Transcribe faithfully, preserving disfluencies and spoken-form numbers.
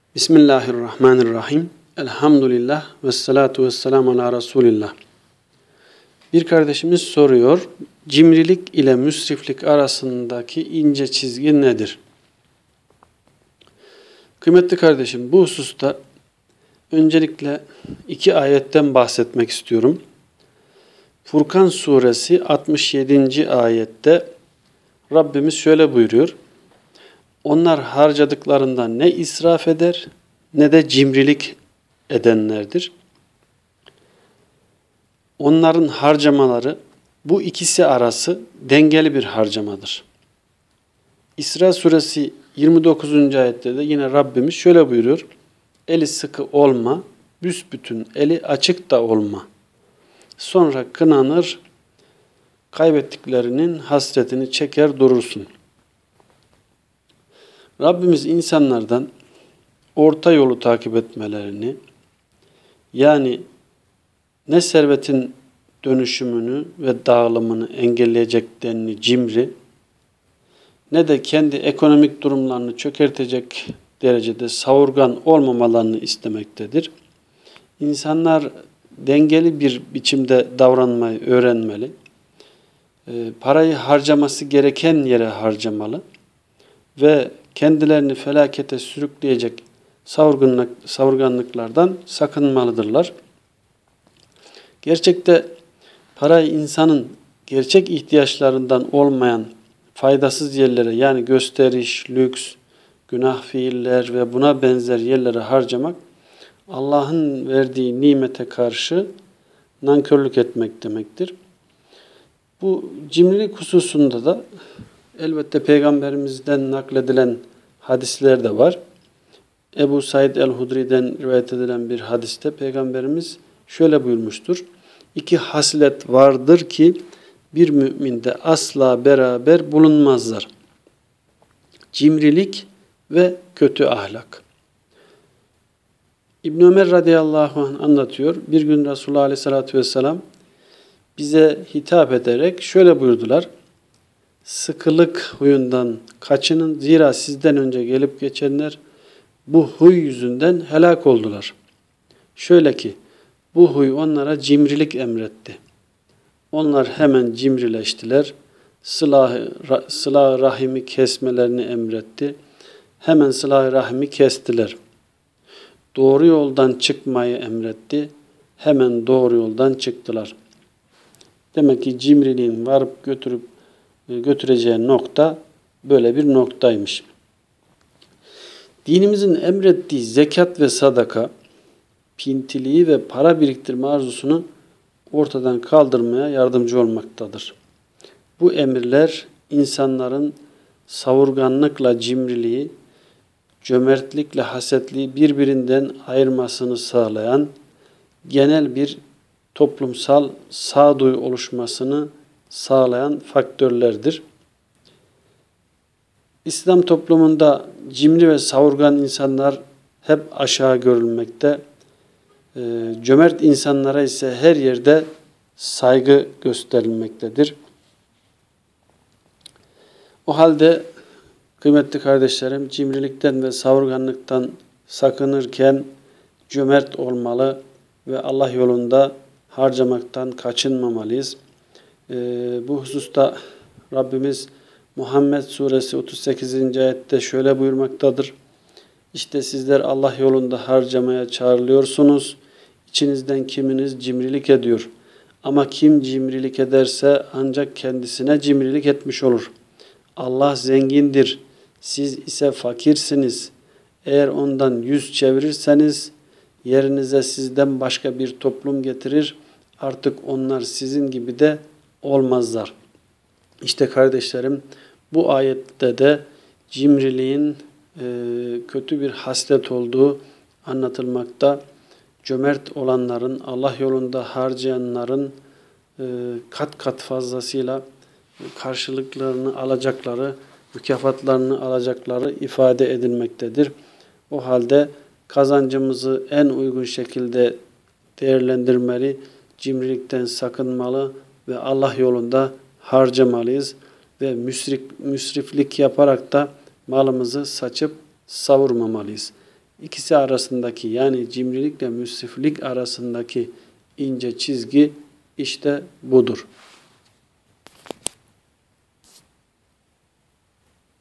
Bismillahirrahmanirrahim. Elhamdülillah ve salatu ve selamu ala Resulillah. Bir kardeşimiz soruyor, cimrilik ile müsriflik arasındaki ince çizgi nedir? Kıymetli kardeşim, bu hususta öncelikle iki ayetten bahsetmek istiyorum. Furkan suresi altmış yedinci ayette Rabbimiz şöyle buyuruyor. Onlar harcadıklarından ne israf eder ne de cimrilik edenlerdir. Onların harcamaları bu ikisi arası dengeli bir harcamadır. İsra suresi yirmi dokuzuncu ayette de yine Rabbimiz şöyle buyuruyor. Eli sıkı olma, büsbütün eli açık da olma. Sonra kınanır, kaybettiklerinin hasretini çeker durursun. Rabbimiz insanlardan orta yolu takip etmelerini, yani ne servetin dönüşümünü ve dağılımını engelleyecek denli cimri, ne de kendi ekonomik durumlarını çökertecek derecede savurgan olmamalarını istemektedir. İnsanlar dengeli bir biçimde davranmayı öğrenmeli. E, parayı harcaması gereken yere harcamalı ve kendilerini felakete sürükleyecek savurganlık, savurganlıklardan sakınmalıdırlar. Gerçekte parayı insanın gerçek ihtiyaçlarından olmayan faydasız yerlere, yani gösteriş, lüks, günah fiiller ve buna benzer yerlere harcamak, Allah'ın verdiği nimete karşı nankörlük etmek demektir. Bu cimrilik hususunda da elbette Peygamberimizden nakledilen hadisler de var. Ebu Said el-Hudri'den rivayet edilen bir hadiste Peygamberimiz şöyle buyurmuştur. İki haslet vardır ki bir müminde asla beraber bulunmazlar. Cimrilik ve kötü ahlak. İbn Ömer radıyallahu anh anlatıyor. Bir gün Resulullah aleyhissalatü vesselam bize hitap ederek şöyle buyurdular. Sıkılık huyundan kaçının, zira sizden önce gelip geçenler bu huy yüzünden helak oldular. Şöyle ki, bu huy onlara cimrilik emretti. Onlar hemen cimrileştiler. Sıla-ı sıla rahimi kesmelerini emretti. Hemen sıla-ı rahimi kestiler. Doğru yoldan çıkmayı emretti. Hemen doğru yoldan çıktılar. Demek ki cimriliğin varıp götürüp götüreceği nokta böyle bir noktaymış. Dinimizin emrettiği zekat ve sadaka, pintiliği ve para biriktirme arzusunu ortadan kaldırmaya yardımcı olmaktadır. Bu emirler insanların savurganlıkla cimriliği, cömertlikle hasetliği birbirinden ayırmasını sağlayan genel bir toplumsal sağduyu oluşmasını sağlayan faktörlerdir. İslam toplumunda cimri ve savurgan insanlar hep aşağı görülmekte. E, cömert insanlara ise her yerde saygı gösterilmektedir. O halde kıymetli kardeşlerim, cimrilikten ve savurganlıktan sakınırken cömert olmalı ve Allah yolunda harcamaktan kaçınmamalıyız. E, bu hususta Rabbimiz Muhammed suresi otuz sekizinci ayette şöyle buyurmaktadır. İşte sizler Allah yolunda harcamaya çağrılıyorsunuz. İçinizden kiminiz cimrilik ediyor. Ama kim cimrilik ederse ancak kendisine cimrilik etmiş olur. Allah zengindir. Siz ise fakirsiniz. Eğer ondan yüz çevirirseniz yerinize sizden başka bir toplum getirir. Artık onlar sizin gibi de olmazlar. İşte kardeşlerim, bu ayette de cimriliğin e, kötü bir haslet olduğu anlatılmakta. Cömert olanların, Allah yolunda harcayanların e, kat kat fazlasıyla karşılıklarını alacakları, mükafatlarını alacakları ifade edilmektedir. O halde kazancımızı en uygun şekilde değerlendirmeli, cimrilikten sakınmalı ve Allah yolunda harcamalıyız ve müsrif, müsriflik yaparak da malımızı saçıp savurmamalıyız. İkisi arasındaki yani cimrilikle müsriflik arasındaki ince çizgi işte budur.